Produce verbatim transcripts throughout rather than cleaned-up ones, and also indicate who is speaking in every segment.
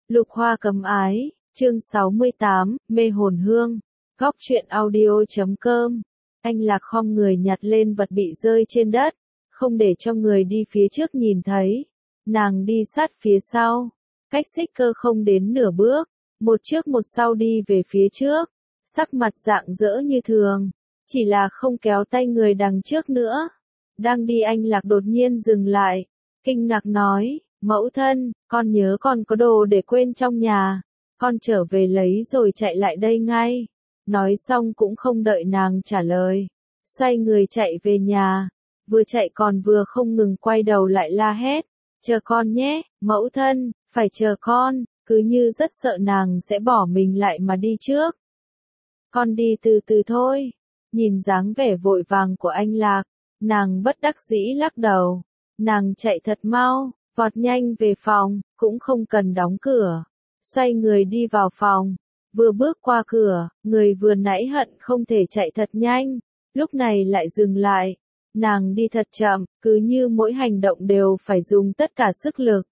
Speaker 1: Lục Hoa cấm ái, chương sáu mươi tám, mê hồn hương. Góc truyện audio chấm com. Anh Lạc khom người nhặt lên vật bị rơi trên đất, không để cho người đi phía trước nhìn thấy. Nàng đi sát phía sau, cách xích cơ không đến nửa bước, một trước một sau đi về phía trước, sắc mặt rạng rỡ như thường, chỉ là không kéo tay người đằng trước nữa. Đang đi anh Lạc đột nhiên dừng lại, kinh ngạc nói, mẫu thân, con nhớ con có đồ để quên trong nhà, con trở về lấy rồi chạy lại đây ngay. Nói xong cũng không đợi nàng trả lời, xoay người chạy về nhà, vừa chạy còn vừa không ngừng quay đầu lại la hét, chờ con nhé, mẫu thân, phải chờ con, cứ như rất sợ nàng sẽ bỏ mình lại mà đi trước. Con đi từ từ thôi. Nhìn dáng vẻ vội vàng của anh Lạc, nàng bất đắc dĩ lắc đầu, nàng chạy thật mau, vọt nhanh về phòng, cũng không cần đóng cửa, xoay người đi vào phòng, vừa bước qua cửa, người vừa nãy hận không thể chạy thật nhanh, lúc này lại dừng lại, nàng đi thật chậm, cứ như mỗi hành động đều phải dùng tất cả sức lực.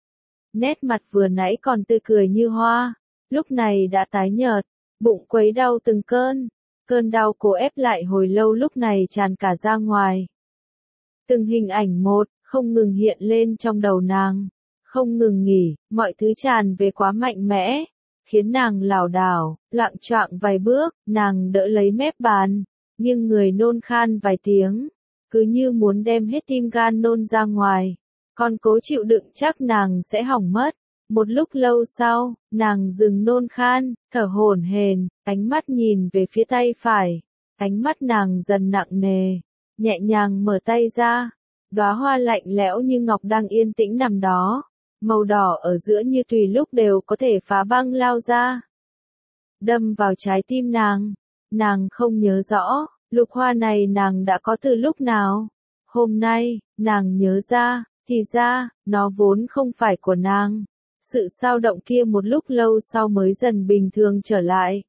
Speaker 1: Nét mặt vừa nãy còn tươi cười như hoa, lúc này đã tái nhợt, bụng quấy đau từng cơn, cơn đau cố ép lại hồi lâu lúc này tràn cả ra ngoài. Từng hình ảnh một, không ngừng hiện lên trong đầu nàng, không ngừng nghỉ, mọi thứ tràn về quá mạnh mẽ, khiến nàng lảo đảo, loạng choạng vài bước, nàng đỡ lấy mép bàn, nghiêng người nôn khan vài tiếng, cứ như muốn đem hết tim gan nôn ra ngoài, còn cố chịu đựng chắc nàng sẽ hỏng mất. Một lúc lâu sau, nàng dừng nôn khan, thở hổn hển, ánh mắt nhìn về phía tay phải, ánh mắt nàng dần nặng nề, nhẹ nhàng mở tay ra, đóa hoa lạnh lẽo như ngọc đang yên tĩnh nằm đó, màu đỏ ở giữa như tùy lúc đều có thể phá băng lao ra, đâm vào trái tim nàng. Nàng không nhớ rõ, lục hoa này nàng đã có từ lúc nào. Hôm nay, nàng nhớ ra, thì ra, nó vốn không phải của nàng. Sự xao động kia một lúc lâu sau mới dần bình thường trở lại.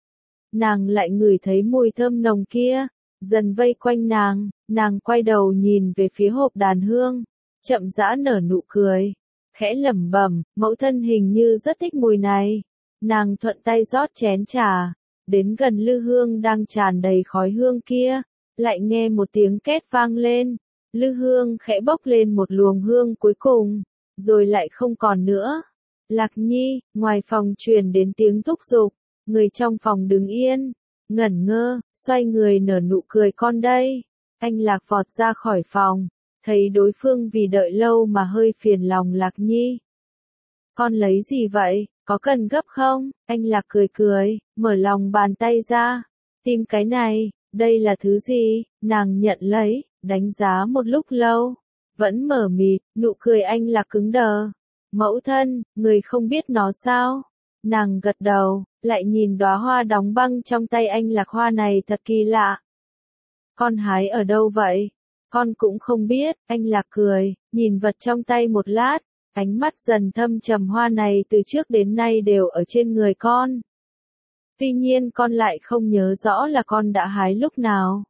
Speaker 1: Nàng lại ngửi thấy mùi thơm nồng kia, dần vây quanh nàng, nàng quay đầu nhìn về phía hộp đàn hương, chậm rãi nở nụ cười, khẽ lẩm bẩm, mẫu thân hình như rất thích mùi này. Nàng thuận tay rót chén trà, đến gần lư hương đang tràn đầy khói hương kia, lại nghe một tiếng két vang lên, lư hương khẽ bốc lên một luồng hương cuối cùng, rồi lại không còn nữa. Lạc Nhi, ngoài phòng truyền đến tiếng thúc giục, người trong phòng đứng yên, ngẩn ngơ, xoay người nở nụ cười, con đây. Anh Lạc vọt ra khỏi phòng, thấy đối phương vì đợi lâu mà hơi phiền lòng Lạc Nhi. Con lấy gì vậy, có cần gấp không? Anh Lạc cười cười, mở lòng bàn tay ra, tìm cái này, đây là thứ gì? Nàng nhận lấy, đánh giá một lúc lâu, vẫn mờ mịt, nụ cười anh Lạc cứng đờ. Mẫu thân, người không biết nó sao? Nàng gật đầu, lại nhìn đóa hoa đóng băng trong tay anh Lạc, hoa này thật kỳ lạ. Con hái ở đâu vậy? Con cũng không biết. Anh Lạc cười, nhìn vật trong tay một lát, ánh mắt dần thâm trầm, hoa này từ trước đến nay đều ở trên người con. Tuy nhiên con lại không nhớ rõ là con đã hái lúc nào.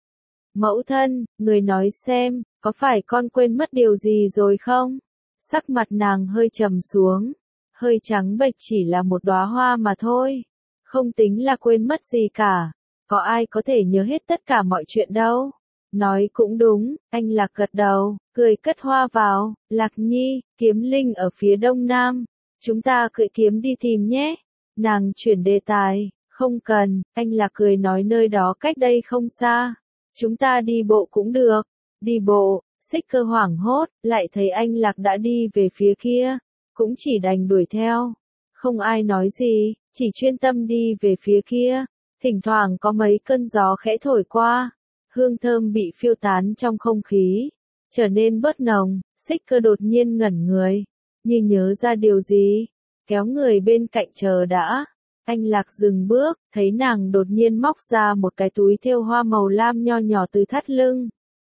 Speaker 1: Mẫu thân, người nói xem, có phải con quên mất điều gì rồi không? Sắc mặt nàng hơi trầm xuống, hơi trắng bệch, chỉ là một đóa hoa mà thôi, không tính là quên mất gì cả, có ai có thể nhớ hết tất cả mọi chuyện đâu. Nói cũng đúng, anh Lạc gật đầu, cười cất hoa vào. Lạc Nhi, kiếm linh ở phía đông nam, chúng ta cưỡi kiếm đi tìm nhé. Nàng chuyển đề tài, không cần. Anh Lạc cười nói nơi đó cách đây không xa, chúng ta đi bộ cũng được. Đi bộ? Xích cơ hoảng hốt, lại thấy anh Lạc đã đi về phía kia, cũng chỉ đành đuổi theo. Không ai nói gì, chỉ chuyên tâm đi về phía kia. Thỉnh thoảng có mấy cơn gió khẽ thổi qua, hương thơm bị phiêu tán trong không khí, trở nên bớt nồng. Xích cơ đột nhiên ngẩn người, như nhớ ra điều gì, kéo người bên cạnh chờ đã. Anh Lạc dừng bước, thấy nàng đột nhiên móc ra một cái túi thêu hoa màu lam nho nhỏ từ thắt lưng.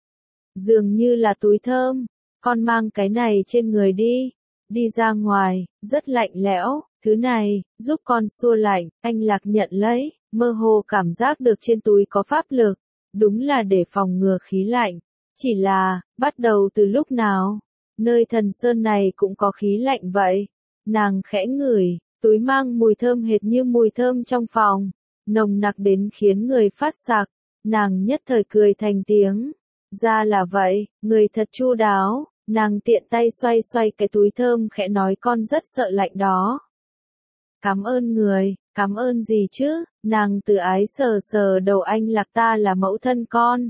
Speaker 1: Dường như là túi thơm, con mang cái này trên người đi, đi ra ngoài, rất lạnh lẽo, thứ này, giúp con xua lạnh. Anh Lạc nhận lấy, mơ hồ cảm giác được trên túi có pháp lực, đúng là để phòng ngừa khí lạnh, chỉ là, bắt đầu từ lúc nào, nơi thần sơn này cũng có khí lạnh vậy, Nàng khẽ ngửi, túi mang mùi thơm hệt như mùi thơm trong phòng, nồng nặc đến khiến người phát sặc. Nàng nhất thời cười thành tiếng. Ra là vậy, người thật chu đáo. Nàng tiện tay xoay xoay cái túi thơm khẽ nói con rất sợ lạnh đó. Cảm ơn người, cảm ơn gì chứ, nàng từ ái sờ sờ đầu anh Lạc ta là mẫu thân con.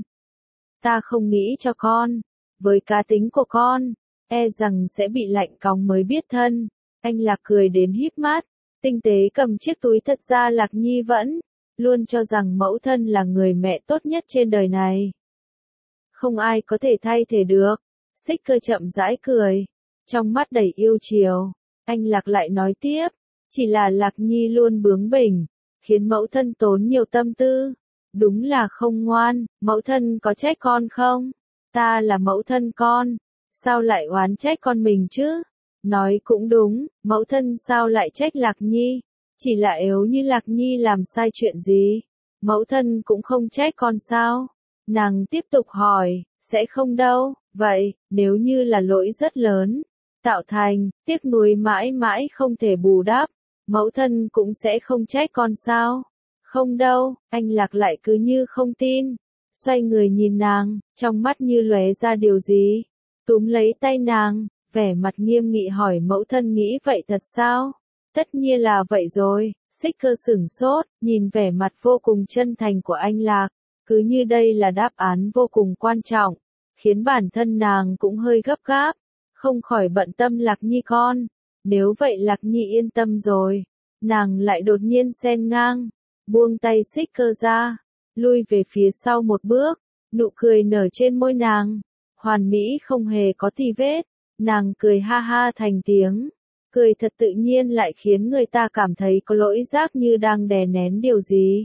Speaker 1: Ta không nghĩ cho con, với cá tính của con, e rằng sẽ bị lạnh cóng mới biết thân. Anh Lạc cười đến híp mắt, tinh tế cầm chiếc túi thật ra Lạc Nhi vẫn luôn cho rằng mẫu thân là người mẹ tốt nhất trên đời này. Không ai có thể thay thế được. Xích Cơ chậm rãi cười, trong mắt đầy yêu chiều. Anh Lạc lại nói tiếp, chỉ là Lạc Nhi luôn bướng bỉnh, khiến mẫu thân tốn nhiều tâm tư. Đúng là không ngoan, mẫu thân có trách con không? Ta là mẫu thân con, sao lại oán trách con mình chứ? Nói cũng đúng, mẫu thân sao lại trách Lạc Nhi? Chỉ là yếu như Lạc Nhi làm sai chuyện gì? Mẫu thân cũng không trách con sao? Nàng tiếp tục hỏi, sẽ không đâu, vậy, nếu như là lỗi rất lớn, tạo thành, tiếc nuối mãi mãi không thể bù đắp, mẫu thân cũng sẽ không trách con sao? Không đâu, anh Lạc lại cứ như không tin, xoay người nhìn nàng, trong mắt như lóe ra điều gì, túm lấy tay nàng, vẻ mặt nghiêm nghị hỏi mẫu thân nghĩ vậy thật sao? Tất nhiên là vậy rồi. Xích Cơ sửng sốt, nhìn vẻ mặt vô cùng chân thành của anh Lạc, cứ như đây là đáp án vô cùng quan trọng, khiến bản thân nàng cũng hơi gấp gáp, không khỏi bận tâm Lạc Nhi con. Nếu vậy Lạc Nhi yên tâm rồi. Nàng lại đột nhiên xen ngang, buông tay Xích Cơ ra, lui về phía sau một bước, nụ cười nở trên môi nàng, hoàn mỹ không hề có tì vết. Nàng cười ha ha thành tiếng, cười thật tự nhiên lại khiến người ta cảm thấy có lỗi giác như đang đè nén điều gì.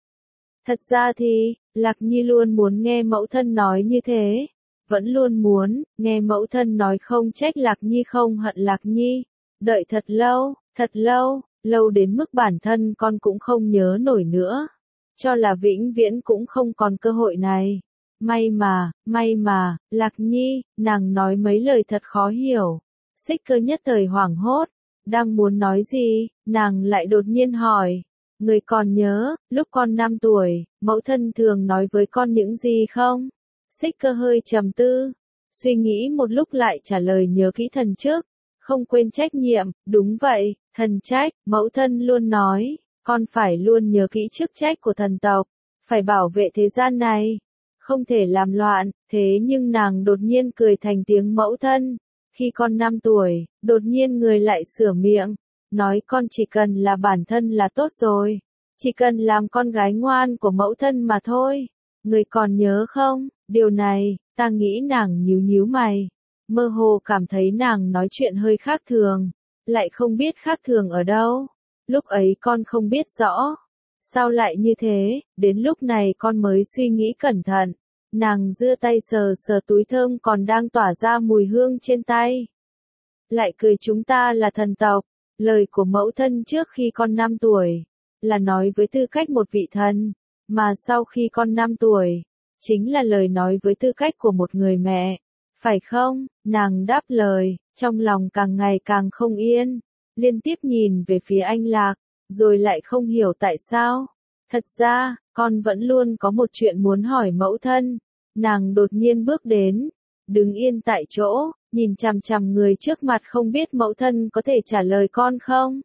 Speaker 1: Thật ra thì, Lạc Nhi luôn muốn nghe mẫu thân nói như thế, vẫn luôn muốn nghe mẫu thân nói không trách Lạc Nhi không hận Lạc Nhi. Đợi thật lâu, thật lâu, lâu đến mức bản thân con cũng không nhớ nổi nữa, cho là vĩnh viễn cũng không còn cơ hội này. May mà, may mà, Lạc Nhi, nàng nói mấy lời thật khó hiểu. Xích Cơ nhất thời hoảng hốt, đang muốn nói gì, nàng lại đột nhiên hỏi, người còn nhớ, lúc con năm tuổi, mẫu thân thường nói với con những gì không? Xích Cơ hơi trầm tư, suy nghĩ một lúc lại trả lời nhớ kỹ thần chức, không quên trách nhiệm, đúng vậy, thần trách, mẫu thân luôn nói, con phải luôn nhớ kỹ chức trách của thần tộc, phải bảo vệ thế gian này, không thể làm loạn. Thế nhưng nàng đột nhiên cười thành tiếng mẫu thân, khi con năm tuổi, đột nhiên người lại sửa miệng, nói con chỉ cần là bản thân là tốt rồi, chỉ cần làm con gái ngoan của mẫu thân mà thôi. Người còn nhớ không? Điều này, ta nghĩ nàng nhíu nhíu mày, mơ hồ cảm thấy nàng nói chuyện hơi khác thường, lại không biết khác thường ở đâu. Lúc ấy con không biết rõ, sao lại như thế, đến lúc này con mới suy nghĩ cẩn thận. Nàng giơ tay sờ sờ túi thơm còn đang tỏa ra mùi hương trên tay. Lại cười chúng ta là thần tộc, lời của mẫu thân trước khi con năm tuổi, là nói với tư cách một vị thần, mà sau khi con năm tuổi, chính là lời nói với tư cách của một người mẹ, phải không? Nàng đáp lời, trong lòng càng ngày càng không yên, liên tiếp nhìn về phía anh Lạc, rồi lại không hiểu tại sao. Thật ra, con vẫn luôn có một chuyện muốn hỏi mẫu thân. Nàng đột nhiên bước đến, đứng yên tại chỗ, nhìn chằm chằm người trước mặt không biết mẫu thân có thể trả lời con không?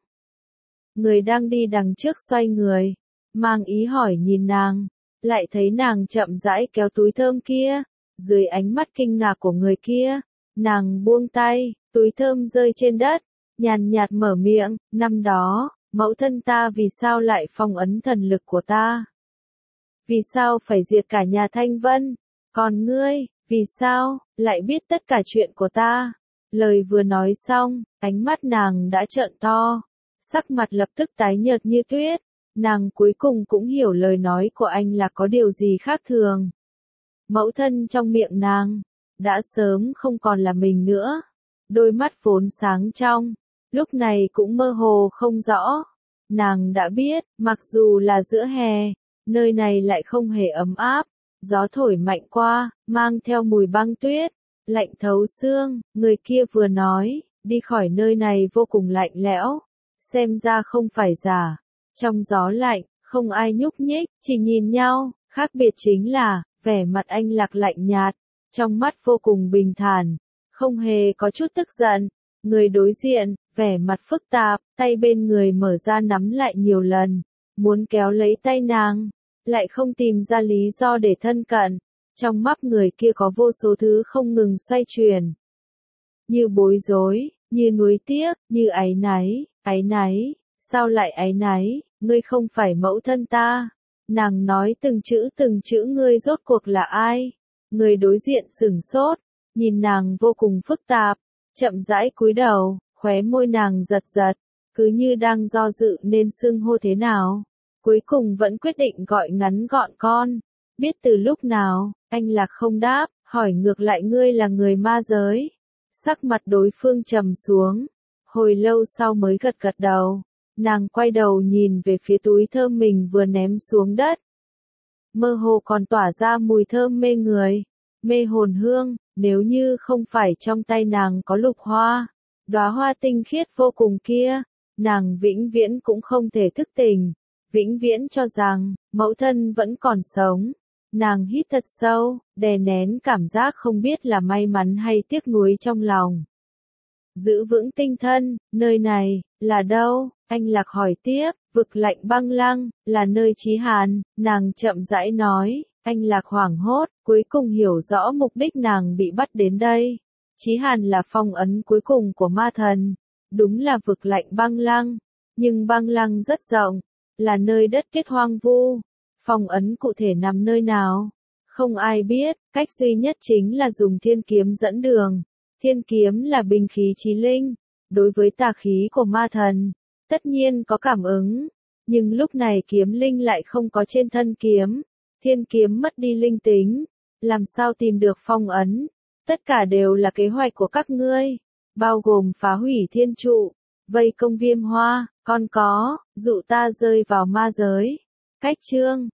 Speaker 1: Người đang đi đằng trước xoay người, mang ý hỏi nhìn nàng, lại thấy nàng chậm rãi kéo túi thơm kia, dưới ánh mắt kinh ngạc của người kia, nàng buông tay, túi thơm rơi trên đất, nhàn nhạt mở miệng, năm đó, mẫu thân ta vì sao lại phong ấn thần lực của ta? Vì sao phải diệt cả nhà Thanh Vân? Còn ngươi, vì sao, lại biết tất cả chuyện của ta? Lời vừa nói xong, ánh mắt nàng đã trợn to, sắc mặt lập tức tái nhợt như tuyết, nàng cuối cùng cũng hiểu lời nói của anh là có điều gì khác thường. Mẫu thân trong miệng nàng, đã sớm không còn là mình nữa, đôi mắt vốn sáng trong, lúc này cũng mơ hồ không rõ. Nàng đã biết, mặc dù là giữa hè, nơi này lại không hề ấm áp. Gió thổi mạnh qua, mang theo mùi băng tuyết, lạnh thấu xương. Người kia vừa nói, đi khỏi nơi này vô cùng lạnh lẽo, xem ra không phải giả. Trong gió lạnh, không ai nhúc nhích, chỉ nhìn nhau, khác biệt chính là, vẻ mặt anh Lạc lạnh nhạt, trong mắt vô cùng bình thản, không hề có chút tức giận. Người đối diện, vẻ mặt phức tạp, tay bên người mở ra nắm lại nhiều lần, muốn kéo lấy tay nàng, lại không tìm ra lý do để thân cận. Trong mắt người kia có vô số thứ không ngừng xoay chuyển. Như bối rối, như nuối tiếc, như áy náy, áy náy, sao lại áy náy, ngươi không phải mẫu thân ta. Nàng nói từng chữ từng chữ, ngươi rốt cuộc là ai? Người đối diện sửng sốt, nhìn nàng vô cùng phức tạp, chậm rãi cúi đầu, khóe môi nàng giật giật, cứ như đang do dự nên xưng hô thế nào. Cuối cùng vẫn quyết định gọi ngắn gọn con. Biết từ lúc nào, anh Lạc không đáp, hỏi ngược lại ngươi là người ma giới. Sắc mặt đối phương trầm xuống, hồi lâu sau mới gật gật đầu. Nàng quay đầu nhìn về phía túi thơm mình vừa ném xuống đất. Mơ hồ còn tỏa ra mùi thơm mê người, mê hồn hương, nếu như không phải trong tay nàng có lục hoa, đóa hoa tinh khiết vô cùng kia, nàng vĩnh viễn cũng không thể thức tỉnh, vĩnh viễn cho rằng, mẫu thân vẫn còn sống. Nàng hít thật sâu, đè nén cảm giác không biết là may mắn hay tiếc nuối trong lòng. Giữ vững tinh thần, nơi này, là đâu? Anh Lạc hỏi tiếp, vực lạnh băng lăng, là nơi Chí Hàn, nàng chậm rãi nói. Anh Lạc hoảng hốt, cuối cùng hiểu rõ mục đích nàng bị bắt đến đây. Chí Hàn là phong ấn cuối cùng của ma thần, đúng là vực lạnh băng lăng, nhưng băng lăng rất rộng, là nơi đất kết hoang vu. Phong ấn cụ thể nằm nơi nào? Không ai biết, cách duy nhất chính là dùng thiên kiếm dẫn đường. Thiên kiếm là binh khí chí linh, đối với tà khí của ma thần, tất nhiên có cảm ứng, nhưng lúc này kiếm linh lại không có trên thân kiếm. Thiên kiếm mất đi linh tính, làm sao tìm được phong ấn? Tất cả đều là kế hoạch của các ngươi, bao gồm phá hủy thiên trụ, vây công Viêm Hoa, còn có, dụ ta rơi vào ma giới. Cách chương